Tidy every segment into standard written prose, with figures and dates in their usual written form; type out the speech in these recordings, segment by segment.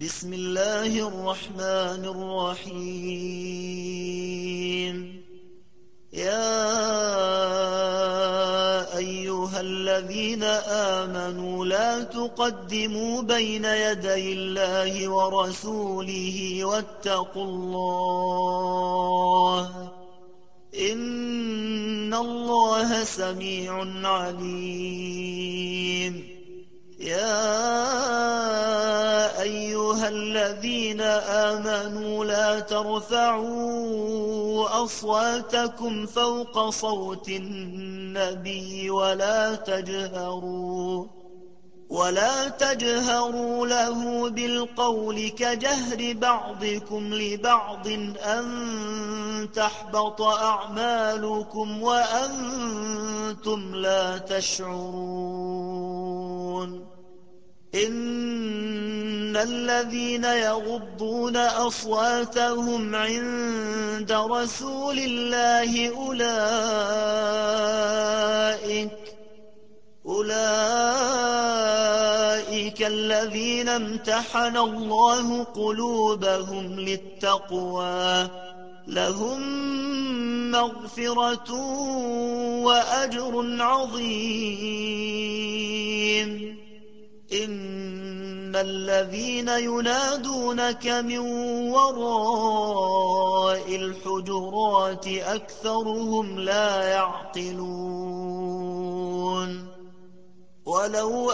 بسم الله الرحمن الرحيم. يا أيها الذين آمنوا لا تقدموا بين يدي الله ورسوله واتقوا الله إن الله سميع عليم. يا أيها الذين آمنوا لا ترفعوا أصواتكم فوق صوت النبي ولا تجهروا له بالقول كجهر بعضكم لبعض أن تحبط أعمالكم وأنتم لا تشعرون. إن الذين يغضون أصواتهم عند رسول الله أولئك الذين امتحن الله قلوبهم للتقوى لهم مغفرة وأجر عظيم. إن الذين ينادونك من وراء الحجرات أكثرهم لا يعقلون. ولو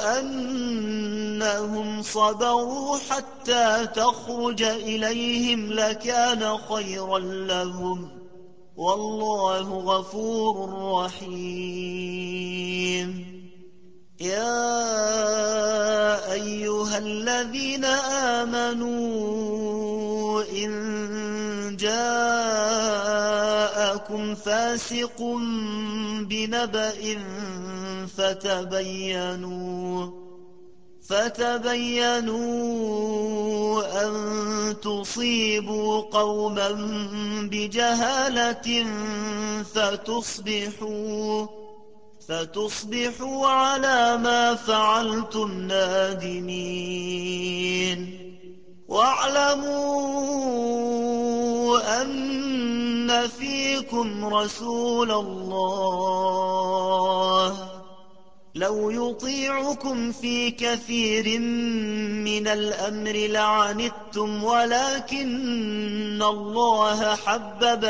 أنهم صبروا حتى تخرج إليهم لكان خيرا لهم والله غفور رحيم. يا أيها الذين آمنوا إن جاءكم فاسق بنبأ فتبينوا أن تصيبوا قوما بجهالة فتصبحوا على ما فعلتم نادمين. واعلموا أن فيكم رسول الله لو يطيعكم في كثير من الأمر لعنتم ولكن الله حبب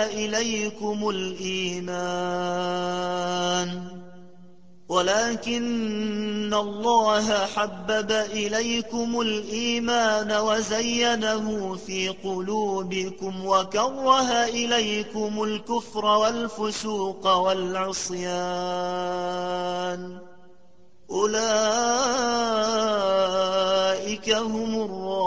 إليكم الإيمان وزينه في قلوبكم وكره إليكم الكفر والفسوق والعصيان أولئك هم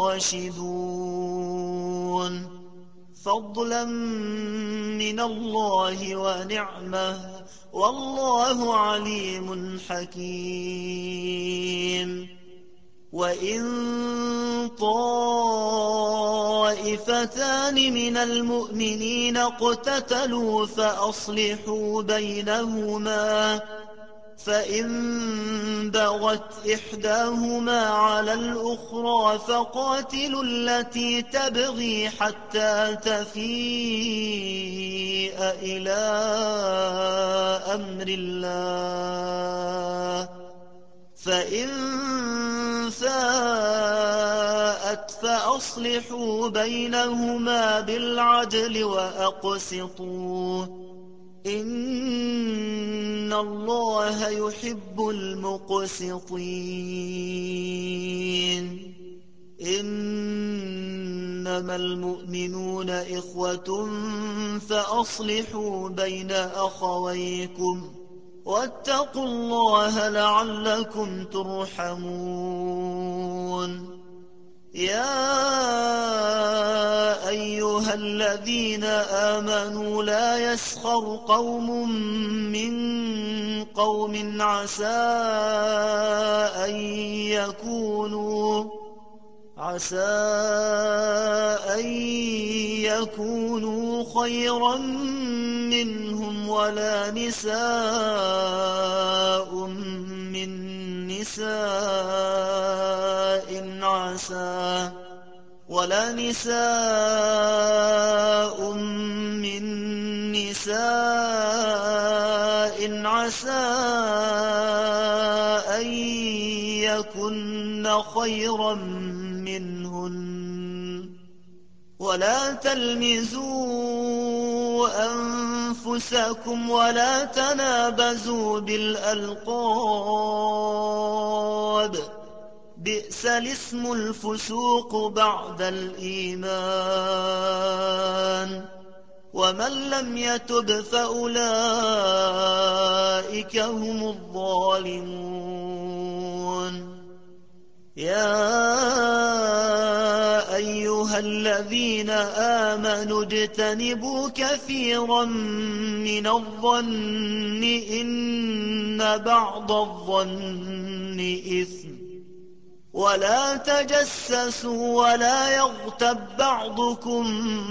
الراشدون فضلا من الله ونعمة والله عليم حكيم. وإن طائفتان من المؤمنين اقتتلوا فأصلحوا بينهما فإن بغت إحداهما على الأخرى فقاتلوا التي تبغي حتى تفيء إلى أمر الله فإن فاءت فأصلحوا بينهما بالعدل وأقسطوا إن الله يحب المقسطين. إنما المؤمنون إخوة فأصلحوا بين أخويكم واتقوا الله لعلكم ترحمون. يا أيها الذين آمنوا لا يسخر قوم من قوم عسى أن يكونوا خيرا منهم ولا نساء من نساء ولا نساء من نساء عسى أن يكن خيرا منهن ولا تلمزوا أنفسكم ولا تنابزوا بالألقاب بئس الاسم الفسوق بعد الإيمان ومن لم يتب فأولئك هم الظالمون يا أيها الذين آمنوا اجتنبوا كثيرا من الظن إن بعض الظن إثم ولا تجسسوا ولا يغتب بعضكم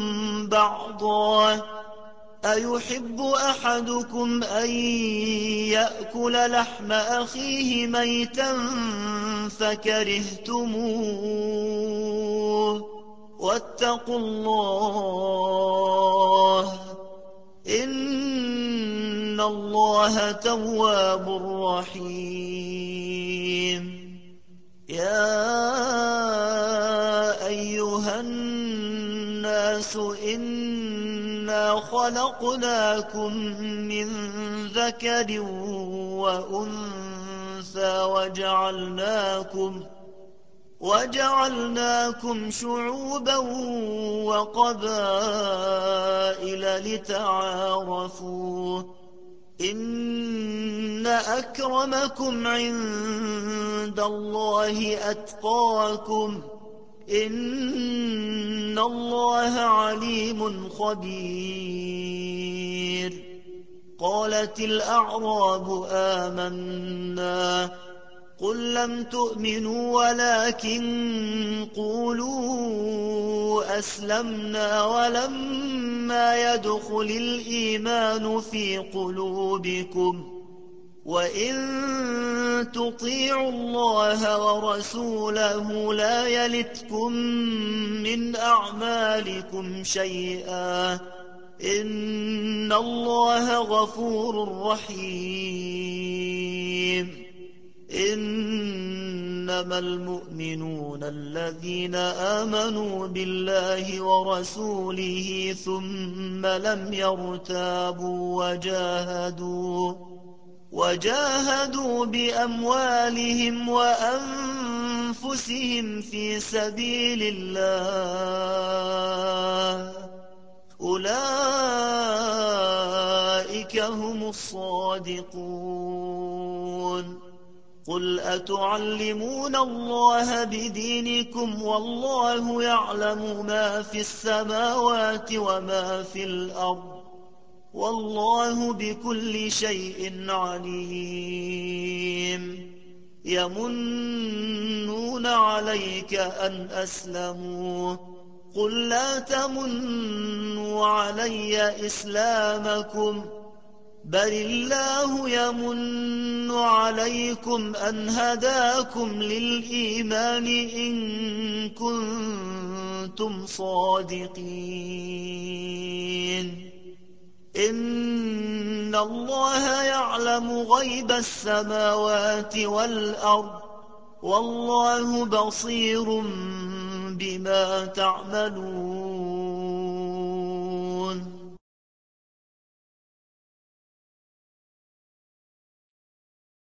بعضا أيحب أحدكم أن يأكل لحم أخيه ميتا فكرهتموه واتقوا الله إن الله تواب رحيم يا أيها الناس إنا خلقناكم من ذكر وأنثى وجعلناكم شعوبا وقبائل لتعارفوا إن أكرمكم عند الله أتقاكم إن الله عليم خبير قالت الأعراب آمنا قل لم تؤمنوا ولكن قولوا أسلمنا ولما يدخل الإيمان في قلوبكم وإن تطيعوا الله ورسوله لا يلتكم من أعمالكم شيئا إن الله غفور رحيم إنما المؤمنون الذين آمنوا بالله ورسوله ثم لم يرتابوا وجاهدوا بأموالهم وأنفسهم في سبيل الله أولئك هم الصادقون قل أتعلمون الله بدينكم والله يعلم ما في السماوات وما في الأرض والله بكل شيء عليم يمنون عليك أن أسلموا قل لا تمنوا علي إسلامكم بل الله يمن عليكم أن هداكم للإيمان إن كنتم صادقين إن الله يعلم غيب السماوات والأرض والله بصير بما تعملون